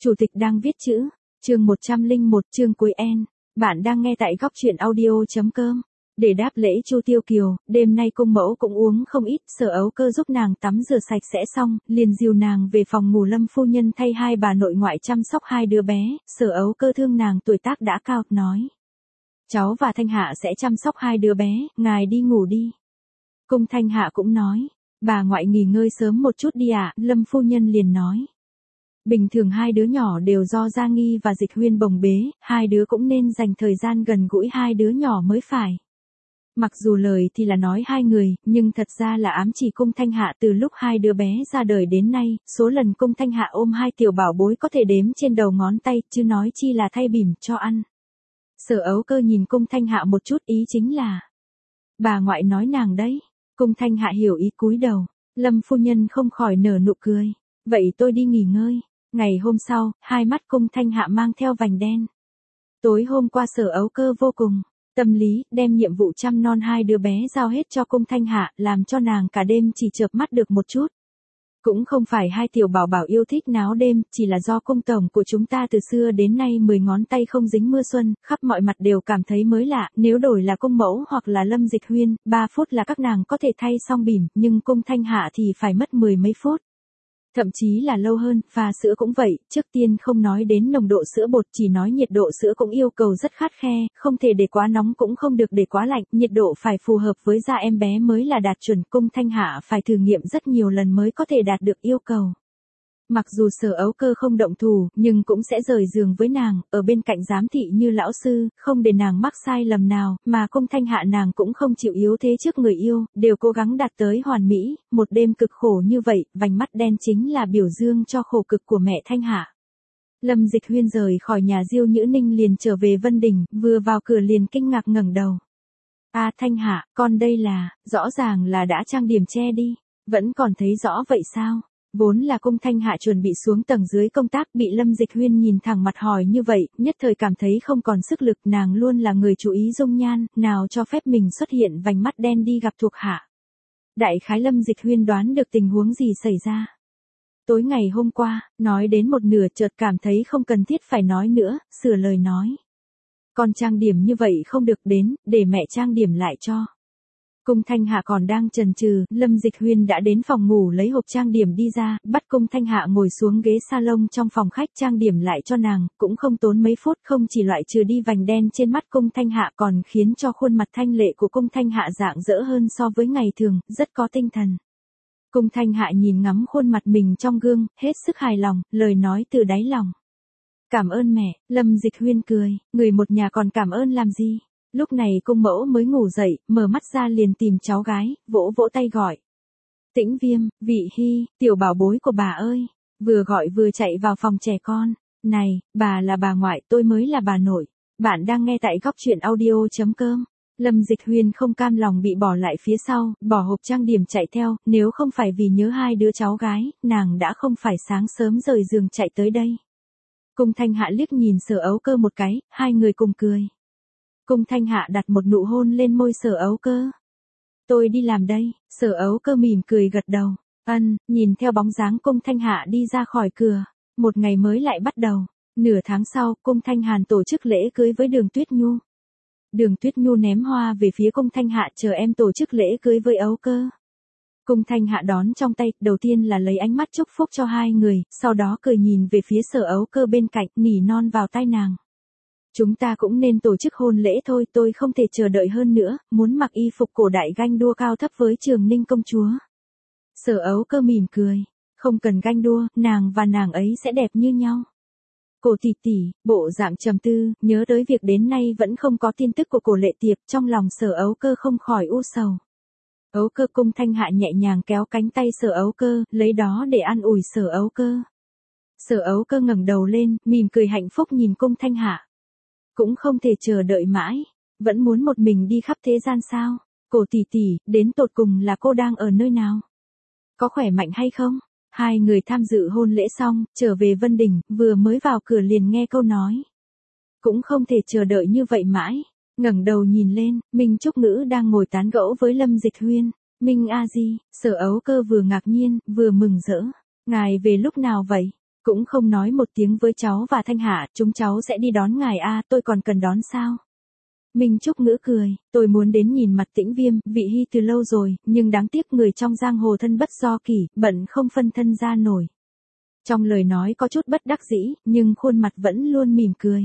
Chủ tịch đang viết chữ. Chương 101 chương cuối N. Bạn đang nghe tại góc truyện audio.com. Để đáp lễ Chu Tiêu Kiều, đêm nay cung mẫu cũng uống không ít, Sở Ấu Cơ giúp nàng tắm rửa sạch sẽ xong, liền dìu nàng về phòng ngủ. Lâm phu nhân thay hai bà nội ngoại chăm sóc hai đứa bé, Sở Ấu Cơ thương nàng tuổi tác đã cao, nói. Cháu và Thanh Hạ sẽ chăm sóc hai đứa bé, ngài đi ngủ đi. Cung Thanh Hạ cũng nói, bà ngoại nghỉ ngơi sớm một chút đi ạ. Lâm phu nhân liền nói. Bình thường hai đứa nhỏ đều do Gia Nghi và Dịch Huyên bồng bế, hai đứa cũng nên dành thời gian gần gũi hai đứa nhỏ mới phải. Mặc dù lời thì là nói hai người, nhưng thật ra là ám chỉ Cung Thanh Hạ. Từ lúc hai đứa bé ra đời đến nay, số lần Cung Thanh Hạ ôm hai tiểu bảo bối có thể đếm trên đầu ngón tay, chứ nói chi là thay bỉm cho ăn. Sở Ấu Cơ nhìn Cung Thanh Hạ một chút, ý chính là bà ngoại nói nàng đấy. Cung Thanh Hạ hiểu ý cúi đầu. Lâm phu nhân không khỏi nở nụ cười. Vậy tôi đi nghỉ ngơi. Ngày hôm sau, hai mắt Cung Thanh Hạ mang theo vành đen. Tối hôm qua Sở Ấu Cơ vô cùng tâm lý, đem nhiệm vụ chăm non hai đứa bé giao hết cho Cung Thanh Hạ, làm cho nàng cả đêm chỉ chợp mắt được một chút. Cũng không phải hai tiểu bảo bảo yêu thích náo đêm, chỉ là do cung tổng của chúng ta từ xưa đến nay 10 ngón tay không dính mưa xuân, khắp mọi mặt đều cảm thấy mới lạ. Nếu đổi là cung mẫu hoặc là Lâm Dịch Huyên, 3 phút là các nàng có thể thay xong bỉm, nhưng Cung Thanh Hạ thì phải mất 10 mấy phút. Thậm chí là lâu hơn. Pha sữa cũng vậy, trước tiên không nói đến nồng độ sữa bột, chỉ nói nhiệt độ sữa cũng yêu cầu rất khắt khe, không thể để quá nóng cũng không được để quá lạnh, nhiệt độ phải phù hợp với da em bé mới là đạt chuẩn. Cung Thanh Hạ phải thử nghiệm rất nhiều lần mới có thể đạt được yêu cầu. Mặc dù Sở Ấu Cơ không động thủ, nhưng cũng sẽ rời giường với nàng, ở bên cạnh giám thị như lão sư, không để nàng mắc sai lầm nào, mà Cung Thanh Hạ nàng cũng không chịu yếu thế trước người yêu, đều cố gắng đạt tới hoàn mỹ. Một đêm cực khổ như vậy, vành mắt đen chính là biểu dương cho khổ cực của mẹ Thanh Hạ. Lâm Dịch Huyên rời khỏi nhà Diêu Nhữ Ninh liền trở về Vân Đình, vừa vào cửa liền kinh ngạc ngẩng đầu. Thanh Hạ, con đây là, rõ ràng là đã trang điểm che đi, vẫn còn thấy rõ vậy sao? Vốn là Cung Thanh Hạ chuẩn bị xuống tầng dưới công tác, bị Lâm Dịch Huyên nhìn thẳng mặt hỏi như vậy, nhất thời cảm thấy không còn sức lực. Nàng luôn là người chú ý dung nhan, nào cho phép mình xuất hiện vành mắt đen đi gặp thuộc hạ. Đại khái Lâm Dịch Huyên đoán được tình huống gì xảy ra. Tối ngày hôm qua, nói đến một nửa chợt cảm thấy không cần thiết phải nói nữa, sửa lời nói. Con trang điểm như vậy không được, đến, để mẹ trang điểm lại cho. Cung Thanh Hạ còn đang chần chừ, Lâm Dịch Huyên đã đến phòng ngủ lấy hộp trang điểm đi ra, bắt Cung Thanh Hạ ngồi xuống ghế salon trong phòng khách trang điểm lại cho nàng, cũng không tốn mấy phút, không chỉ loại trừ đi vành đen trên mắt Cung Thanh Hạ còn khiến cho khuôn mặt thanh lệ của Cung Thanh Hạ rạng rỡ hơn so với ngày thường, rất có tinh thần. Cung Thanh Hạ nhìn ngắm khuôn mặt mình trong gương, hết sức hài lòng, lời nói từ đáy lòng. Cảm ơn mẹ. Lâm Dịch Huyên cười, người một nhà còn cảm ơn làm gì? Lúc này cung mẫu mới ngủ dậy, mở mắt ra liền tìm cháu gái, vỗ vỗ tay gọi. Tĩnh Viêm, Vị Hy, tiểu bảo bối của bà ơi. Vừa gọi vừa chạy vào phòng trẻ con. Này, bà là bà ngoại, tôi mới là bà nội. Bạn đang nghe tại góc truyện audio.com. Lâm Dịch Huyên không cam lòng bị bỏ lại phía sau, bỏ hộp trang điểm chạy theo, nếu không phải vì nhớ hai đứa cháu gái, nàng đã không phải sáng sớm rời giường chạy tới đây. Cung Thanh Hạ liếc nhìn Sở Ấu Cơ một cái, hai người cùng cười. Cung Thanh Hạ đặt một nụ hôn lên môi Sở Ấu Cơ. Tôi đi làm đây. Sở Ấu Cơ mỉm cười gật đầu. Nhìn theo bóng dáng Cung Thanh Hạ đi ra khỏi cửa. Một ngày mới lại bắt đầu. Nửa tháng sau, Cung Thanh Hàn tổ chức lễ cưới với Đường Tuyết Nhu. Đường Tuyết Nhu ném hoa về phía Cung Thanh Hạ, chờ em tổ chức lễ cưới với Ấu Cơ. Cung Thanh Hạ đón trong tay, đầu tiên là lấy ánh mắt chúc phúc cho hai người, sau đó cười nhìn về phía Sở Ấu Cơ bên cạnh, nỉ non vào tai nàng. Chúng ta cũng nên tổ chức hôn lễ thôi, tôi không thể chờ đợi hơn nữa, muốn mặc y phục cổ đại ganh đua cao thấp với Trường Ninh công chúa. Sở Ấu Cơ mỉm cười, không cần ganh đua, nàng và nàng ấy sẽ đẹp như nhau. Cổ tỷ tỷ, bộ dạng trầm tư, nhớ tới việc đến nay vẫn không có tin tức của Cổ Lệ Tiệp, trong lòng Sở Ấu Cơ không khỏi u sầu. Ấu Cơ. Cung Thanh Hạ nhẹ nhàng kéo cánh tay Sở Ấu Cơ, lấy đó để an ủi Sở Ấu Cơ. Sở Ấu Cơ ngẩng đầu lên, mỉm cười hạnh phúc nhìn Cung Thanh Hạ. Cũng không thể chờ đợi mãi, vẫn muốn một mình đi khắp thế gian sao? Cổ tỷ tỷ, đến tột cùng là cô đang ở nơi nào? Có khỏe mạnh hay không? Hai người tham dự hôn lễ xong, trở về Vân Đình, vừa mới vào cửa liền nghe câu nói. Cũng không thể chờ đợi như vậy mãi. Ngẩng đầu nhìn lên, Minh Trúc Ngữ đang ngồi tán gẫu với Lâm Dịch Huyên. Minh a di, Sở Ấu Cơ vừa ngạc nhiên, vừa mừng rỡ. Ngài về lúc nào vậy? Cũng không nói một tiếng với cháu và Thanh Hạ, chúng cháu sẽ đi đón ngài a, tôi còn cần đón sao? Minh Trúc Ngữ cười, tôi muốn đến nhìn mặt Tĩnh Viêm, vị hy từ lâu rồi, nhưng đáng tiếc người trong giang hồ thân bất do kỷ, bận không phân thân ra nổi. Trong lời nói có chút bất đắc dĩ, nhưng khuôn mặt vẫn luôn mỉm cười.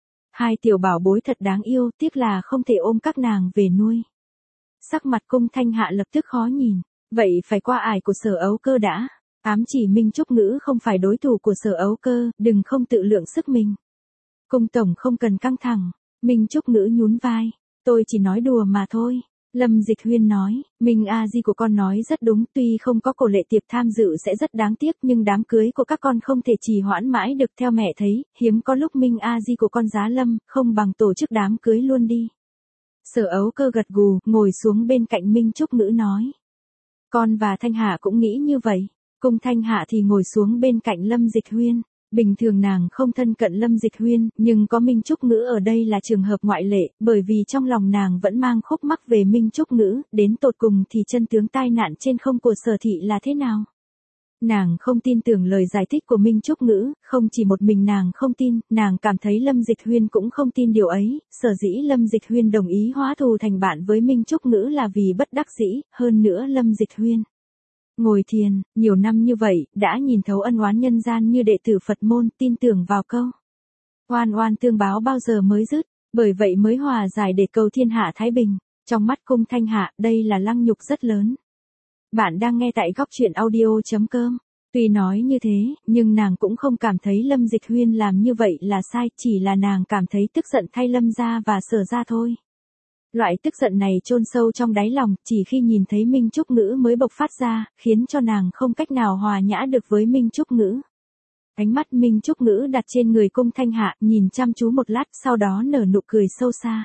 Hai tiểu bảo bối thật đáng yêu, tiếc là không thể ôm các nàng về nuôi. Sắc mặt Cung Thanh Hạ lập tức khó nhìn, vậy phải qua ải của Sở Ấu Cơ đã. Ám chỉ Minh Trúc Ngữ không phải đối thủ của Sở Ấu Cơ, đừng không tự lượng sức mình. Cung tổng không cần căng thẳng. Minh Trúc Ngữ nhún vai, tôi chỉ nói đùa mà thôi. Lâm Dịch Huyên nói, Minh A Di của con nói rất đúng, tuy không có Cổ Lệ Tiệp tham dự sẽ rất đáng tiếc, nhưng đám cưới của các con không thể trì hoãn mãi được, theo mẹ thấy, hiếm có lúc Minh A Di của con giá lâm, không bằng tổ chức đám cưới luôn đi. Sở Ấu Cơ gật gù, ngồi xuống bên cạnh Minh Trúc Ngữ nói. Con và Thanh Hạ cũng nghĩ như vậy. Cung Thanh Hạ thì ngồi xuống bên cạnh Lâm Dịch Huyên. Bình thường nàng không thân cận Lâm Dịch Huyên, nhưng có Minh Trúc Ngữ ở đây là trường hợp ngoại lệ, bởi vì trong lòng nàng vẫn mang khúc mắc về Minh Trúc Ngữ, đến tột cùng thì chân tướng tai nạn trên không của Sở thị là thế nào. Nàng không tin tưởng lời giải thích của Minh Trúc Ngữ, không chỉ một mình nàng không tin, nàng cảm thấy Lâm Dịch Huyên cũng không tin điều ấy, sở dĩ Lâm Dịch Huyên đồng ý hóa thù thành bạn với Minh Trúc Ngữ là vì bất đắc dĩ, hơn nữa Lâm Dịch Huyên ngồi thiền, nhiều năm như vậy, đã nhìn thấu ân oán nhân gian như đệ tử Phật môn, tin tưởng vào câu. Oan oan tương báo bao giờ mới dứt, bởi vậy mới hòa giải để cầu thiên hạ thái bình. Trong mắt Cung Thanh Hạ, đây là lăng nhục rất lớn. Bạn đang nghe tại góc truyện audio.com. Tuy nói như thế, nhưng nàng cũng không cảm thấy Lâm Dịch Huyên làm như vậy là sai, chỉ là nàng cảm thấy tức giận thay Lâm gia và Sở gia thôi. Loại tức giận này chôn sâu trong đáy lòng, chỉ khi nhìn thấy Minh Trúc Ngữ mới bộc phát ra, khiến cho nàng không cách nào hòa nhã được với Minh Trúc Ngữ. Ánh mắt Minh Trúc Ngữ đặt trên người Cung Thanh Hạ, nhìn chăm chú một lát, sau đó nở nụ cười sâu xa.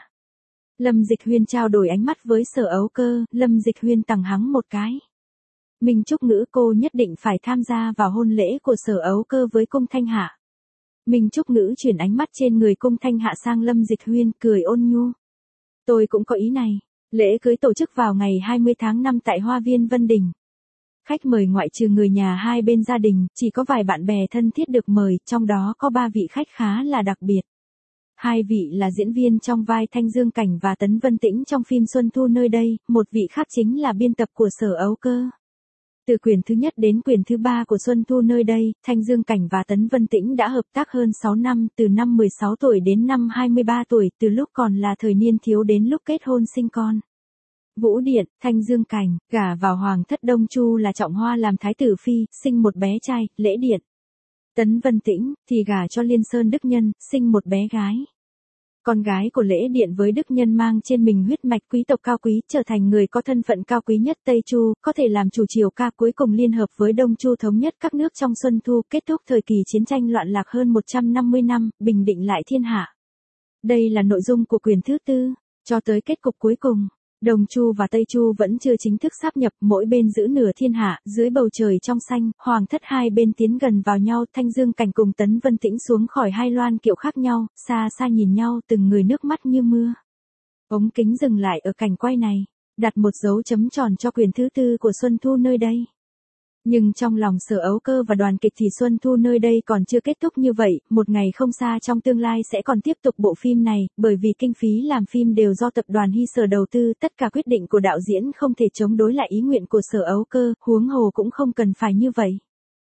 Lâm Dịch Huyên trao đổi ánh mắt với Sở Ấu Cơ, Lâm Dịch Huyên tằng hắng một cái. Minh Trúc Ngữ, cô nhất định phải tham gia vào hôn lễ của Sở Ấu Cơ với Cung Thanh Hạ. Minh Trúc Ngữ chuyển ánh mắt trên người Cung Thanh Hạ sang Lâm Dịch Huyên, cười ôn nhu. Tôi cũng có ý này. Lễ cưới tổ chức vào ngày 20 tháng 5 tại Hoa viên Vân Đình. Khách mời ngoại trừ người nhà hai bên gia đình, chỉ có vài bạn bè thân thiết được mời, trong đó có 3 vị khách khá là đặc biệt. 2 vị là diễn viên trong vai Thanh Dương Cảnh và Tấn Vân Tĩnh trong phim Xuân Thu Nơi Đây, một vị khác chính là biên tập của Sở Ấu Cơ. Từ quyển thứ nhất đến quyển thứ 3 của Xuân Thu Nơi Đây, Thanh Dương Cảnh và Tấn Vân Tĩnh đã hợp tác hơn 6 năm, từ năm 16 tuổi đến năm 23 tuổi, từ lúc còn là thời niên thiếu đến lúc kết hôn sinh con. Vũ Điện, Thanh Dương Cảnh, gả vào Hoàng thất Đông Chu là Trọng Hoa làm thái tử phi, sinh một bé trai, Lễ Điện. Tấn Vân Tĩnh, thì gả cho Liên Sơn Đức Nhân, sinh một bé gái. Con gái của Lễ Điện với Đức Nhân mang trên mình huyết mạch quý tộc cao quý, trở thành người có thân phận cao quý nhất Tây Chu, có thể làm chủ triều ca, cuối cùng liên hợp với Đông Chu thống nhất các nước trong Xuân Thu, kết thúc thời kỳ chiến tranh loạn lạc hơn 150 năm, bình định lại thiên hạ. Đây là nội dung của quyển thứ 4, cho tới kết cục cuối cùng. Đông Chu và Tây Chu vẫn chưa chính thức sáp nhập, mỗi bên giữ nửa thiên hạ, dưới bầu trời trong xanh, hoàng thất hai bên tiến gần vào nhau, Thanh Dương Cảnh cùng Tấn Vân Tĩnh xuống khỏi hai loan kiệu khác nhau, xa xa nhìn nhau, từng người nước mắt như mưa. Ống kính dừng lại ở cảnh quay này, đặt một dấu chấm tròn cho quyển thứ 4 của Xuân Thu Nơi Đây. Nhưng trong lòng Sở Ấu Cơ và đoàn kịch thì Xuân Thu Nơi Đây còn chưa kết thúc như vậy, một ngày không xa trong tương lai sẽ còn tiếp tục bộ phim này, bởi vì kinh phí làm phim đều do tập đoàn Hy Sở đầu tư, tất cả quyết định của đạo diễn không thể chống đối lại ý nguyện của Sở Ấu Cơ, huống hồ cũng không cần phải như vậy.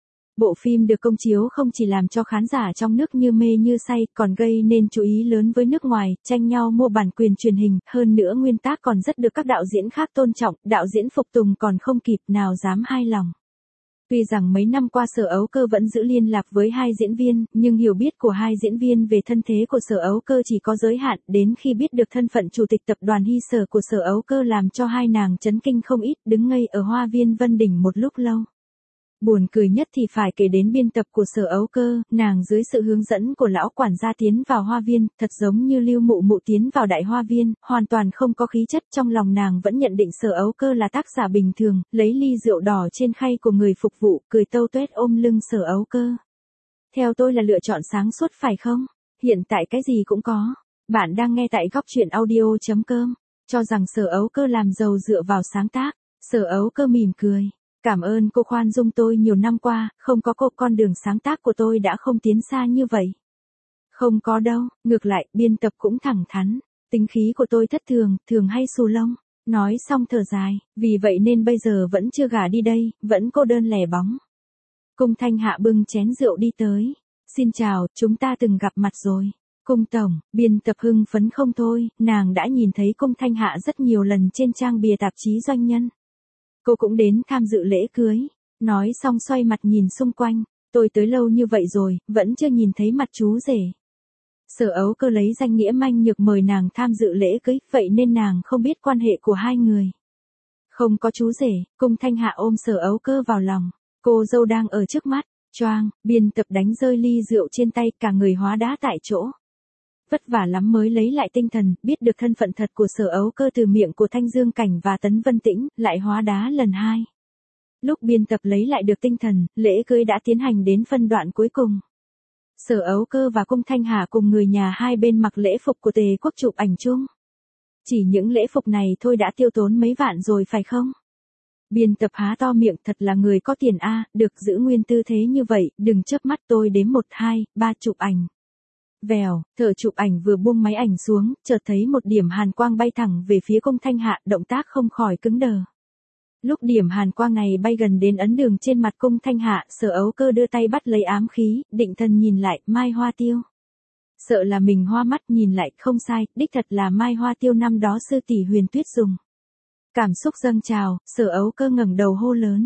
Bộ phim được công chiếu không chỉ làm cho khán giả trong nước như mê như say, còn gây nên chú ý lớn với nước ngoài, tranh nhau mua bản quyền truyền hình, hơn nữa nguyên tác còn rất được các đạo diễn khác tôn trọng, đạo diễn phục tùng còn không kịp, nào dám hai lòng. Tuy rằng mấy năm qua Sở Ấu Cơ vẫn giữ liên lạc với hai diễn viên, nhưng hiểu biết của hai diễn viên về thân thế của Sở Ấu Cơ chỉ có giới hạn, đến khi biết được thân phận chủ tịch tập đoàn Hy Sở của Sở Ấu Cơ làm cho hai nàng chấn kinh không ít, đứng ngây ở Hoa viên Vân Đình một lúc lâu. Buồn cười nhất thì phải kể đến biên tập của Sở Ấu Cơ, nàng dưới sự hướng dẫn của lão quản gia tiến vào hoa viên, thật giống như Lưu Mụ Mụ tiến vào đại hoa viên, hoàn toàn không có khí chất, trong lòng nàng vẫn nhận định Sở Ấu Cơ là tác giả bình thường, lấy ly rượu đỏ trên khay của người phục vụ, cười tâu tuét ôm lưng Sở Ấu Cơ. Theo tôi là lựa chọn sáng suốt phải không? Hiện tại cái gì cũng có. Bạn đang nghe tại góc truyện audio.com, cho rằng Sở Ấu Cơ làm giàu dựa vào sáng tác, Sở Ấu Cơ mỉm cười. Cảm ơn cô khoan dung tôi nhiều năm qua, không có cô con đường sáng tác của tôi đã không tiến xa như vậy. Không có đâu, ngược lại, biên tập cũng thẳng thắn. Tính khí của tôi thất thường, thường hay xù lông. Nói xong thở dài, vì vậy nên bây giờ vẫn chưa gả đi đây, vẫn cô đơn lẻ bóng. Cung Thanh Hạ bưng chén rượu đi tới. Xin chào, chúng ta từng gặp mặt rồi. Cung tổng, biên tập hưng phấn không thôi, nàng đã nhìn thấy Cung Thanh Hạ rất nhiều lần trên trang bìa tạp chí doanh nhân. Cô cũng đến tham dự lễ cưới. Nói xong xoay mặt nhìn xung quanh, tôi tới lâu như vậy rồi, vẫn chưa nhìn thấy mặt chú rể. Sở Ấu Cơ lấy danh nghĩa manh nhược mời nàng tham dự lễ cưới, vậy nên nàng không biết quan hệ của hai người. Không có chú rể, Cung Thanh Hạ ôm Sở Ấu Cơ vào lòng, cô dâu đang ở trước mắt, choang, biên tập đánh rơi ly rượu trên tay, cả người hóa đá tại chỗ. Vất vả lắm mới lấy lại tinh thần, biết được thân phận thật của Sở Ấu Cơ từ miệng của Thanh Dương Cảnh và Tấn Vân Tĩnh, lại hóa đá lần hai. Lúc biên tập lấy lại được tinh thần, lễ cưới đã tiến hành đến phân đoạn cuối cùng. Sở Ấu Cơ và Cung Thanh Hà cùng người nhà hai bên mặc lễ phục của Tề Quốc chụp ảnh chung. Chỉ những lễ phục này thôi đã tiêu tốn mấy vạn rồi phải không? Biên tập há to miệng, thật là người có tiền a, được giữ nguyên tư thế như vậy, đừng chớp mắt, tôi đếm 1, 2, 3 chụp ảnh. Vèo, thợ chụp ảnh vừa buông máy ảnh xuống, chợt thấy một điểm hàn quang bay thẳng về phía Cung Thanh Hạ, động tác không khỏi cứng đờ. Lúc điểm hàn quang này bay gần đến ấn đường trên mặt Cung Thanh Hạ, Sở Ấu Cơ đưa tay bắt lấy ám khí, định thần nhìn lại, mai hoa tiêu. Sợ là mình hoa mắt, nhìn lại, không sai, đích thật là mai hoa tiêu năm đó sư tỷ Huyền Tuyết dùng. Cảm xúc dâng trào, Sở Ấu Cơ ngẩng đầu hô lớn.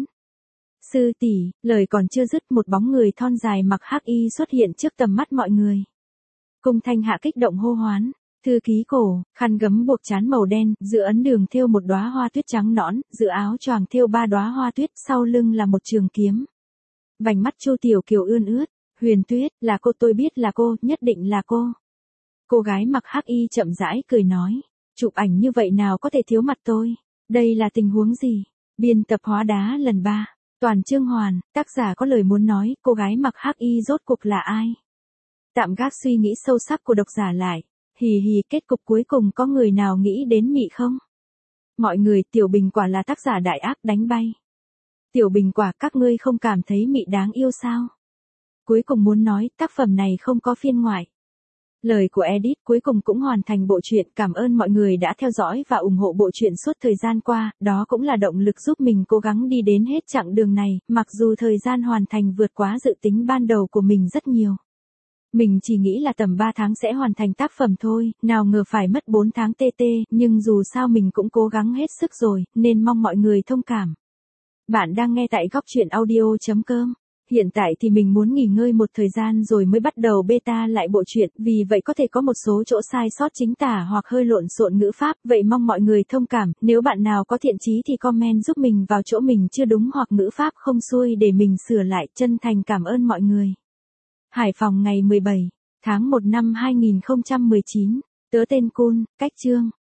Sư tỷ, lời còn chưa dứt, một bóng người thon dài mặc hắc y xuất hiện trước tầm mắt mọi người. Cung Thanh Hạ kích động hô hoán. Thư ký cổ, khăn gấm buộc trán màu đen, giữa ấn đường thêu một đóa hoa tuyết trắng nõn, giữa áo choàng thêu 3 đóa hoa tuyết, sau lưng là một trường kiếm. Vành mắt Chu Tiểu Kiều ươn ướt, Huyền Tuyết, là cô, tôi biết là cô, nhất định là cô. Cô gái mặc hắc y chậm rãi cười nói, chụp ảnh như vậy nào có thể thiếu mặt tôi, đây là tình huống gì? Biên tập hóa đá lần 3, Toàn Chương Hoàn, tác giả có lời muốn nói, cô gái mặc hắc y rốt cuộc là ai? Tạm gác suy nghĩ sâu sắc của độc giả lại. Hì hì, kết cục cuối cùng có người nào nghĩ đến Mị không? Mọi người, Tiểu Bình Quả là tác giả đại ác đánh bay. Tiểu Bình Quả, các ngươi không cảm thấy Mị đáng yêu sao? Cuối cùng muốn nói, tác phẩm này không có phiên ngoại. Lời của Edit cuối cùng cũng hoàn thành bộ truyện, cảm ơn mọi người đã theo dõi và ủng hộ bộ truyện suốt thời gian qua, đó cũng là động lực giúp mình cố gắng đi đến hết chặng đường này, mặc dù thời gian hoàn thành vượt quá dự tính ban đầu của mình rất nhiều. Mình chỉ nghĩ là tầm 3 tháng sẽ hoàn thành tác phẩm thôi, nào ngờ phải mất 4 tháng TT, nhưng dù sao mình cũng cố gắng hết sức rồi, nên mong mọi người thông cảm. Bạn đang nghe tại góc truyện audio.com. Hiện tại thì mình muốn nghỉ ngơi một thời gian rồi mới bắt đầu beta lại bộ truyện, vì vậy có thể có một số chỗ sai sót chính tả hoặc hơi lộn xộn ngữ pháp, vậy mong mọi người thông cảm, nếu bạn nào có thiện chí thì comment giúp mình vào chỗ mình chưa đúng hoặc ngữ pháp không xuôi để mình sửa lại, chân thành cảm ơn mọi người. Hải Phòng ngày 17 tháng 1 năm 2019, tớ tên Cun, cách chương.